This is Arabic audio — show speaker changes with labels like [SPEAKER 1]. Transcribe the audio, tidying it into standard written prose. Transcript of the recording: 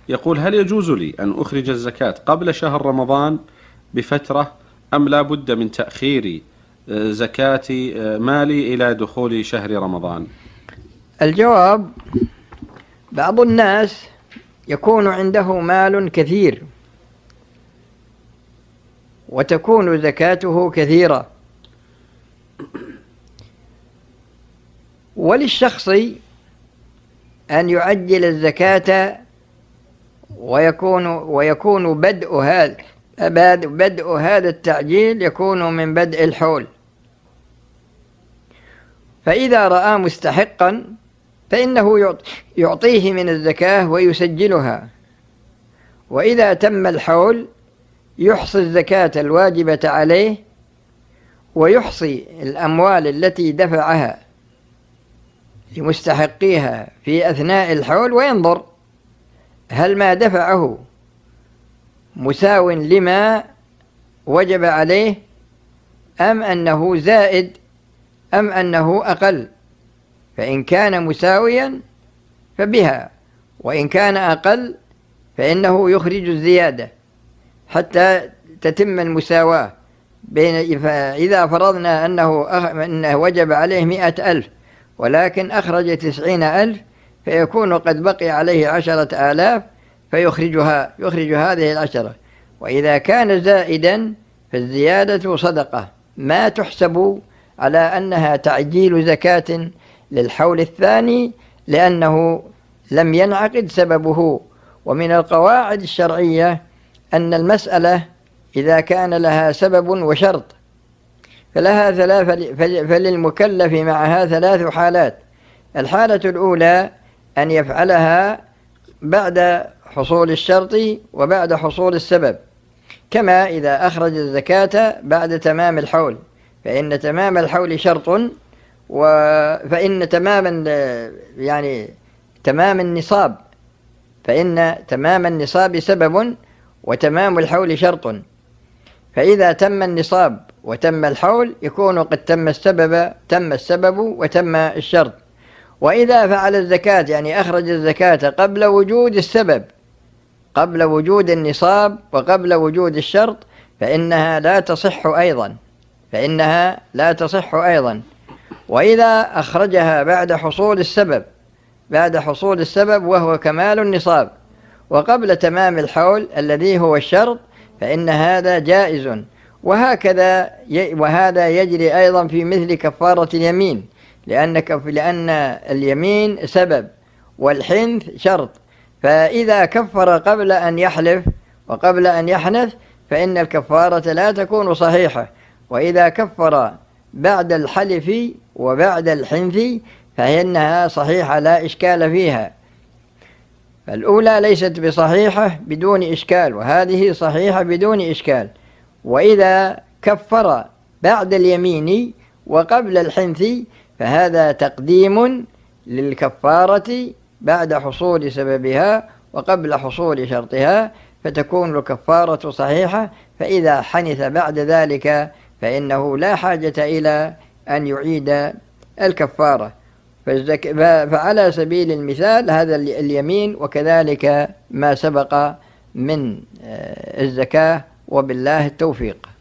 [SPEAKER 1] يقول: هل يجوز لي أن أخرج الزكاة قبل شهر رمضان بفترة، أم لا بد من تأخير زكاة مالي إلى دخول شهر رمضان؟
[SPEAKER 2] الجواب: بعض الناس يكون عنده مال كثير وتكون زكاته كثيرة، وللشخص أن يعجل الزكاة ويكون بدء هذا التعجيل يكون من بدء الحول. فإذا رأى مستحقا فإنه يعطيه من الزكاة ويسجلها، وإذا تم الحول يحصي الزكاة الواجبة عليه ويحصي الأموال التي دفعها لمستحقيها في أثناء الحول، وينظر هل ما دفعه مساو لما وجب عليه أم أنه زائد أم أنه أقل. فإن كان مساويا فبها، وإن كان أقل فإنه يخرج الزيادة حتى تتم المساواة. إذا فرضنا أنه وجب عليه 100,000 ولكن أخرج 90,000 فيكون قد بقي عليه 10,000 يخرج هذه 10. وإذا كان زائدا فالزيادة صدقة ما تحسب على أنها تعجيل زكاة للحول الثاني، لأنه لم ينعقد سببه. ومن القواعد الشرعية أن المسألة إذا كان لها سبب وشرط فللمكلف معها 3 حالات. الحالة الأولى أن يفعلها بعد حصول الشرط وبعد حصول السبب، كما إذا أخرج الزكاة بعد تمام الحول، فإن تمام الحول شرط، فإن تمام النصاب، فإن تمام النصاب سبب وتمام الحول شرط. فإذا تم النصاب وتم الحول يكون قد تم السبب وتم الشرط. وإذا فعل الزكاة يعني أخرج الزكاة قبل وجود السبب، قبل وجود النصاب وقبل وجود الشرط، فإنها لا تصح أيضا. وإذا أخرجها بعد حصول السبب وهو كمال النصاب وقبل تمام الحول الذي هو الشرط، فإن هذا جائز. وهذا يجري أيضا في مثل كفارة اليمين، لأن اليمين سبب والحنث شرط. فإذا كفر قبل أن يحلف وقبل أن يحنث فإن الكفارة لا تكون صحيحة. وإذا كفر بعد الحلف وبعد الحنث فإنها صحيحة لا إشكال فيها. فالأولى ليست بصحيحة بدون إشكال، وهذه صحيحة بدون إشكال. وإذا كفر بعد اليمين وقبل الحنث فهذا تقديم للكفارة بعد حصول سببها وقبل حصول شرطها، فتكون الكفارة صحيحة. فإذا حنث بعد ذلك فإنه لا حاجة إلى أن يعيد الكفارة. فعلى سبيل المثال هذا اليمين، وكذلك ما سبق من الزكاة، وبالله التوفيق.